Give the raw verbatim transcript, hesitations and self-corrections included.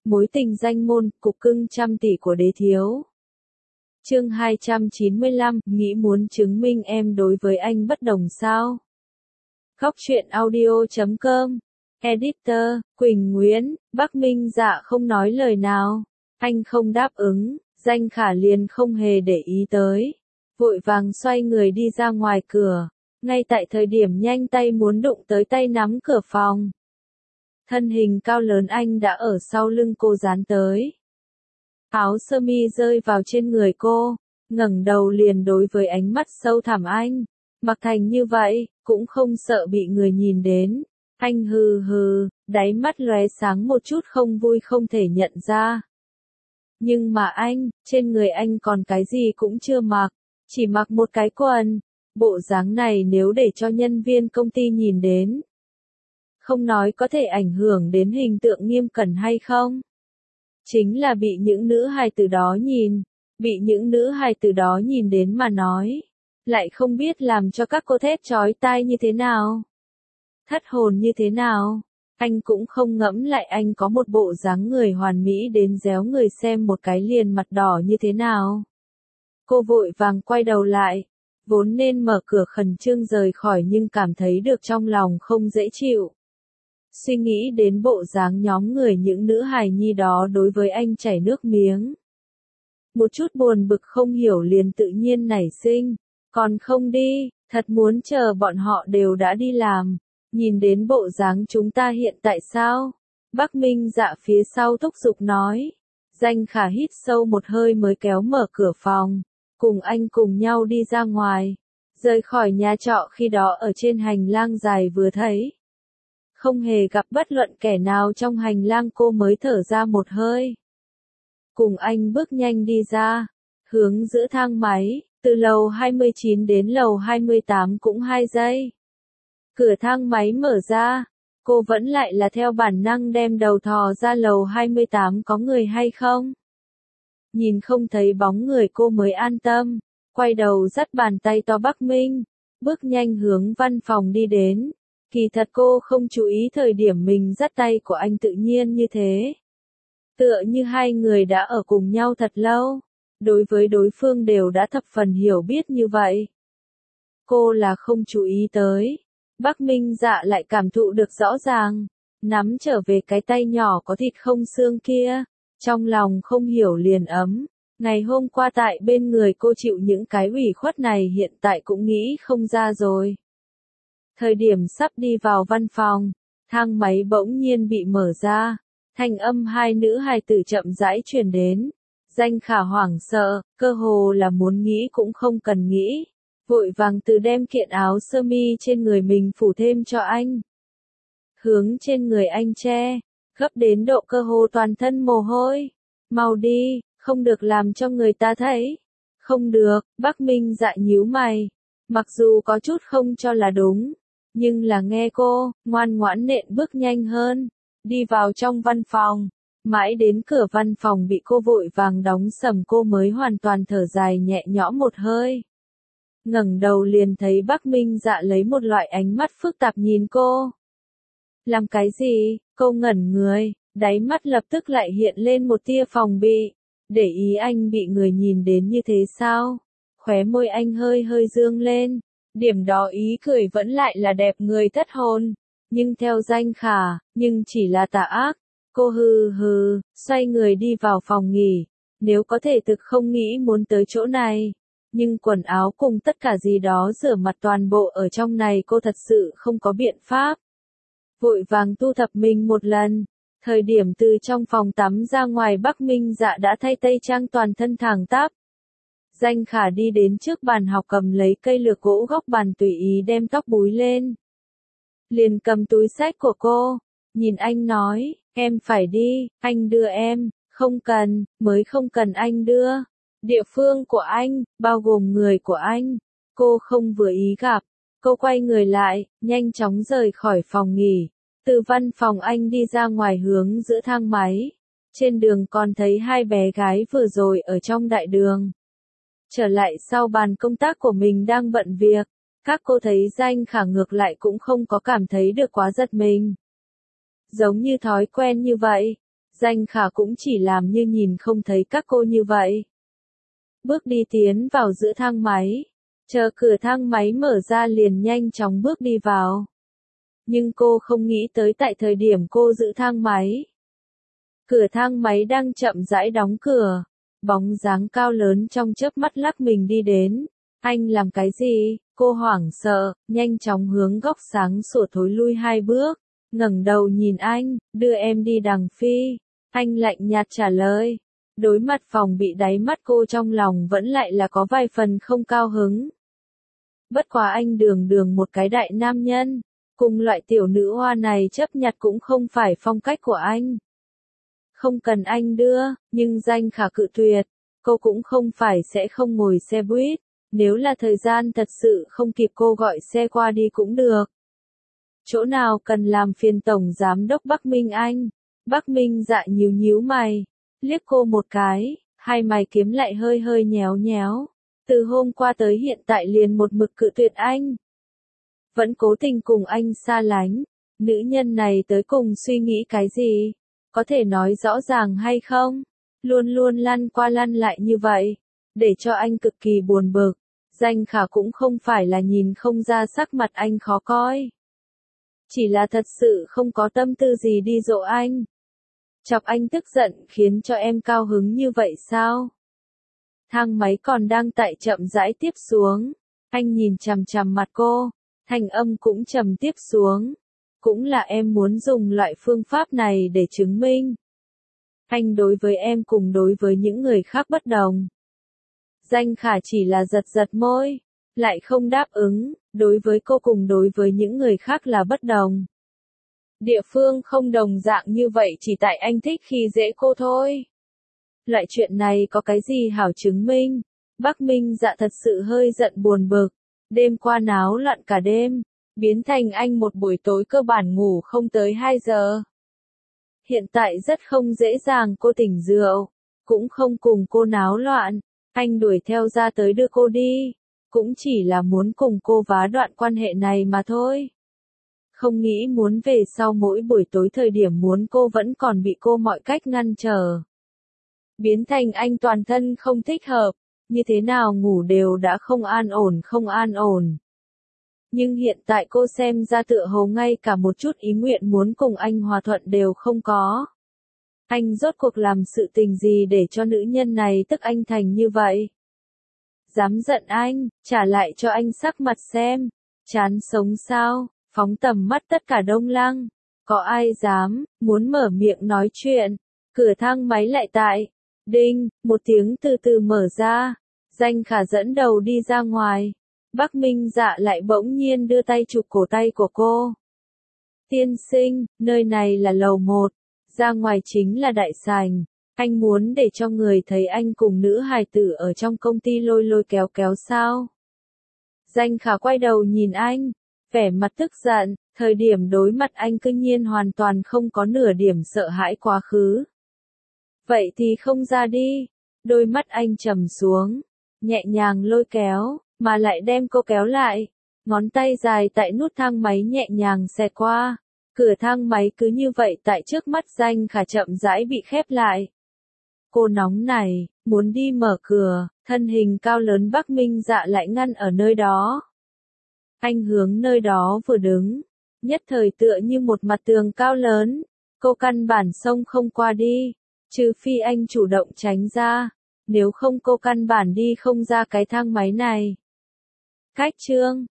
Mối tình danh môn, cục cưng trăm tỷ của đế thiếu. Chương hai trăm chín mươi lăm, nghĩ muốn chứng minh em đối với anh bất đồng sao? Góc truyện audio chấm com. Editor, Quỳnh Nguyễn. Bắc Minh Dạ không nói lời nào. Anh không đáp ứng, Danh Khả liền không hề để ý tới. Vội vàng xoay người đi ra ngoài cửa. Ngay tại thời điểm nhanh tay muốn đụng tới tay nắm cửa phòng. Thân hình cao lớn anh đã ở sau lưng cô dán tới. Áo sơ mi rơi vào trên người cô, ngẩng đầu liền đối với ánh mắt sâu thẳm anh. Mặc thành như vậy, cũng không sợ bị người nhìn đến. Anh hừ hừ, đáy mắt lóe sáng một chút không vui không thể nhận ra. Nhưng mà anh, trên người anh còn cái gì cũng chưa mặc, chỉ mặc một cái quần. Bộ dáng này nếu để cho nhân viên công ty nhìn đến, không nói có thể ảnh hưởng đến hình tượng Nghiêm Cẩn hay không. Chính là bị những nữ hài từ đó nhìn, bị những nữ hài từ đó nhìn đến mà nói, lại không biết làm cho các cô thét chói tai như thế nào. Thất hồn như thế nào, anh cũng không ngẫm lại anh có một bộ dáng người hoàn mỹ đến réo người xem một cái liền mặt đỏ như thế nào. Cô vội vàng quay đầu lại, vốn nên mở cửa khẩn trương rời khỏi nhưng cảm thấy được trong lòng không dễ chịu. Suy nghĩ đến bộ dáng nhóm người những nữ hài nhi đó đối với anh chảy nước miếng. Một chút buồn bực không hiểu liền tự nhiên nảy sinh, còn không đi, thật muốn chờ bọn họ đều đã đi làm, nhìn đến bộ dáng chúng ta hiện tại sao? Bắc Minh Dạ phía sau thúc giục nói. Danh Khả hít sâu một hơi mới kéo mở cửa phòng, cùng anh cùng nhau đi ra ngoài, rời khỏi nhà trọ. Khi đó ở trên hành lang dài vừa thấy, không hề gặp bất luận kẻ nào trong hành lang, cô mới thở ra một hơi. Cùng anh bước nhanh đi ra, hướng giữa thang máy, từ lầu hai mươi chín đến lầu hai mươi tám cũng hai giây. Cửa thang máy mở ra, cô vẫn lại là theo bản năng đem đầu thò ra lầu hai mươi tám có người hay không. Nhìn không thấy bóng người cô mới an tâm, quay đầu dắt bàn tay to Bắc Minh, bước nhanh hướng văn phòng đi đến. Kỳ thật cô không chú ý thời điểm mình dắt tay của anh tự nhiên như thế. Tựa như hai người đã ở cùng nhau thật lâu, đối với đối phương đều đã thập phần hiểu biết như vậy. Cô là không chú ý tới. Bắc Minh Dạ lại cảm thụ được rõ ràng, nắm trở về cái tay nhỏ có thịt không xương kia, trong lòng không hiểu liền ấm. Ngày hôm qua tại bên người cô chịu những cái ủy khuất này hiện tại cũng nghĩ không ra rồi. Thời điểm sắp đi vào văn phòng, thang máy bỗng nhiên bị mở ra, thanh âm hai nữ hài tử chậm rãi truyền đến. Danh Khả hoảng sợ, cơ hồ là muốn nghĩ cũng không cần nghĩ, vội vàng từ đem kiện áo sơ mi trên người mình phủ thêm cho anh. Hướng trên người anh che, gấp đến độ cơ hồ toàn thân mồ hôi. Mau đi, không được làm cho người ta thấy. Không được, Bắc Minh Dạ nhíu mày, mặc dù có chút không cho là đúng, nhưng là nghe cô, ngoan ngoãn nện bước nhanh hơn, đi vào trong văn phòng. Mãi đến cửa văn phòng bị cô vội vàng đóng sầm cô mới hoàn toàn thở dài nhẹ nhõm một hơi. Ngẩng đầu liền thấy Bắc Minh Dạ lấy một loại ánh mắt phức tạp nhìn cô. Làm cái gì? Cô ngẩn người, đáy mắt lập tức lại hiện lên một tia phòng bị. Để ý anh bị người nhìn đến như thế sao? Khóe môi anh hơi hơi dương lên. Điểm đó ý cười vẫn lại là đẹp người thất hồn. Nhưng theo Danh Khả, nhưng chỉ là tà ác. Cô hừ hừ, xoay người đi vào phòng nghỉ. Nếu có thể thực không nghĩ muốn tới chỗ này. Nhưng quần áo cùng tất cả gì đó rửa mặt toàn bộ ở trong này cô thật sự không có biện pháp. Vội vàng thu thập mình một lần. Thời điểm từ trong phòng tắm ra ngoài Bắc Minh Dạ đã thay tây trang toàn thân thẳng tắp. Danh Khả đi đến trước bàn học cầm lấy cây lược gỗ góc bàn tùy ý đem tóc búi lên. Liền cầm túi xách của cô, nhìn anh nói, em phải đi, anh đưa em, không cần, mới không cần anh đưa. Địa phương của anh, bao gồm người của anh, cô không vừa ý gặp. Cô quay người lại, nhanh chóng rời khỏi phòng nghỉ. Từ văn phòng anh đi ra ngoài hướng giữa thang máy. Trên đường còn thấy hai bé gái vừa rồi ở trong đại đường. Trở lại sau bàn công tác của mình đang bận việc. Các cô thấy Danh Khả ngược lại cũng không có cảm thấy được quá giật mình. Giống như thói quen như vậy. Danh Khả cũng chỉ làm như nhìn không thấy các cô như vậy. Bước đi tiến vào giữa thang máy, chờ cửa thang máy mở ra liền nhanh chóng bước đi vào. Nhưng cô không nghĩ tới tại thời điểm cô giữ thang máy. Cửa thang máy đang chậm rãi đóng cửa, bóng dáng cao lớn trong chớp mắt lắc mình đi đến. Anh làm cái gì? Cô hoảng sợ, nhanh chóng hướng góc sáng sủa thối lui hai bước, ngẩng đầu nhìn anh, đưa em đi đằng phi. Anh lạnh nhạt trả lời. Đối mặt phòng bị đáy mắt cô trong lòng vẫn lại là có vài phần không cao hứng. Bất quá anh đường đường một cái đại nam nhân, cùng loại tiểu nữ hoa này chấp nhặt cũng không phải phong cách của anh. Không cần anh đưa, nhưng Danh Khả cự tuyệt, cô cũng không phải sẽ không ngồi xe buýt, nếu là thời gian thật sự không kịp cô gọi xe qua đi cũng được. Chỗ nào cần làm phiền Tổng Giám đốc Bắc Minh Anh? Bắc Minh Dạ nhíu nhíu mày, liếc cô một cái, hai mày kiếm lại hơi hơi nhéo nhéo. Từ hôm qua tới hiện tại liền một mực cự tuyệt anh. Vẫn cố tình cùng anh xa lánh. Nữ nhân này tới cùng suy nghĩ cái gì? Có thể nói rõ ràng hay không? Luôn luôn lăn qua lăn lại như vậy, để cho anh cực kỳ buồn bực. Danh Khả cũng không phải là nhìn không ra sắc mặt anh khó coi. Chỉ là thật sự không có tâm tư gì đi dỗ anh. Chọc anh tức giận khiến cho em cao hứng như vậy sao? Thang máy còn đang tại chậm rãi tiếp xuống. Anh nhìn chằm chằm mặt cô, thanh âm cũng trầm tiếp xuống. Cũng là em muốn dùng loại phương pháp này để chứng minh. Anh đối với em cùng đối với những người khác bất đồng. Danh Khả chỉ là giật giật môi, lại không đáp ứng, đối với cô cùng đối với những người khác là bất đồng. Địa phương không đồng dạng như vậy chỉ tại anh thích khi dễ cô thôi. Loại chuyện này có cái gì hảo chứng minh? Bắc Minh Dạ thật sự hơi giận buồn bực. Đêm qua náo loạn cả đêm, biến thành anh một buổi tối cơ bản ngủ không tới hai giờ. Hiện tại rất không dễ dàng cô tỉnh rượu, cũng không cùng cô náo loạn. Anh đuổi theo ra tới đưa cô đi, cũng chỉ là muốn cùng cô vá đoạn quan hệ này mà thôi. Không nghĩ muốn về sau mỗi buổi tối thời điểm muốn cô vẫn còn bị cô mọi cách ngăn trở. Biến thành anh toàn thân không thích hợp, như thế nào ngủ đều đã không an ổn không an ổn. Nhưng hiện tại cô xem ra tựa hồ ngay cả một chút ý nguyện muốn cùng anh hòa thuận đều không có. Anh rốt cuộc làm sự tình gì để cho nữ nhân này tức anh thành như vậy? Dám giận anh, trả lại cho anh sắc mặt xem. Chán sống sao, phóng tầm mắt tất cả Đông Lăng. Có ai dám, muốn mở miệng nói chuyện. Cửa thang máy lại tại. Đinh, một tiếng từ từ mở ra. Danh Khả dẫn đầu đi ra ngoài. Bắc Minh Dạ lại bỗng nhiên đưa tay chụp cổ tay của cô. Tiên sinh, nơi này là lầu một. Ra ngoài chính là đại sảnh. Anh muốn để cho người thấy anh cùng nữ hài tử ở trong công ty lôi lôi kéo kéo sao? Danh Khả quay đầu nhìn anh, vẻ mặt tức giận, thời điểm đối mặt anh cư nhiên hoàn toàn không có nửa điểm sợ hãi quá khứ. Vậy thì không ra đi. Đôi mắt anh trầm xuống, nhẹ nhàng lôi kéo, mà lại đem cô kéo lại. Ngón tay dài tại nút thang máy nhẹ nhàng xẹt qua. Cửa thang máy cứ như vậy tại trước mắt Danh Khả chậm rãi bị khép lại. Cô nóng này, muốn đi mở cửa, thân hình cao lớn Bắc Minh Dạ lại ngăn ở nơi đó. Anh hướng nơi đó vừa đứng, nhất thời tựa như một mặt tường cao lớn, cô căn bản xông không qua đi, trừ phi anh chủ động tránh ra, nếu không cô căn bản đi không ra cái thang máy này. Cách chương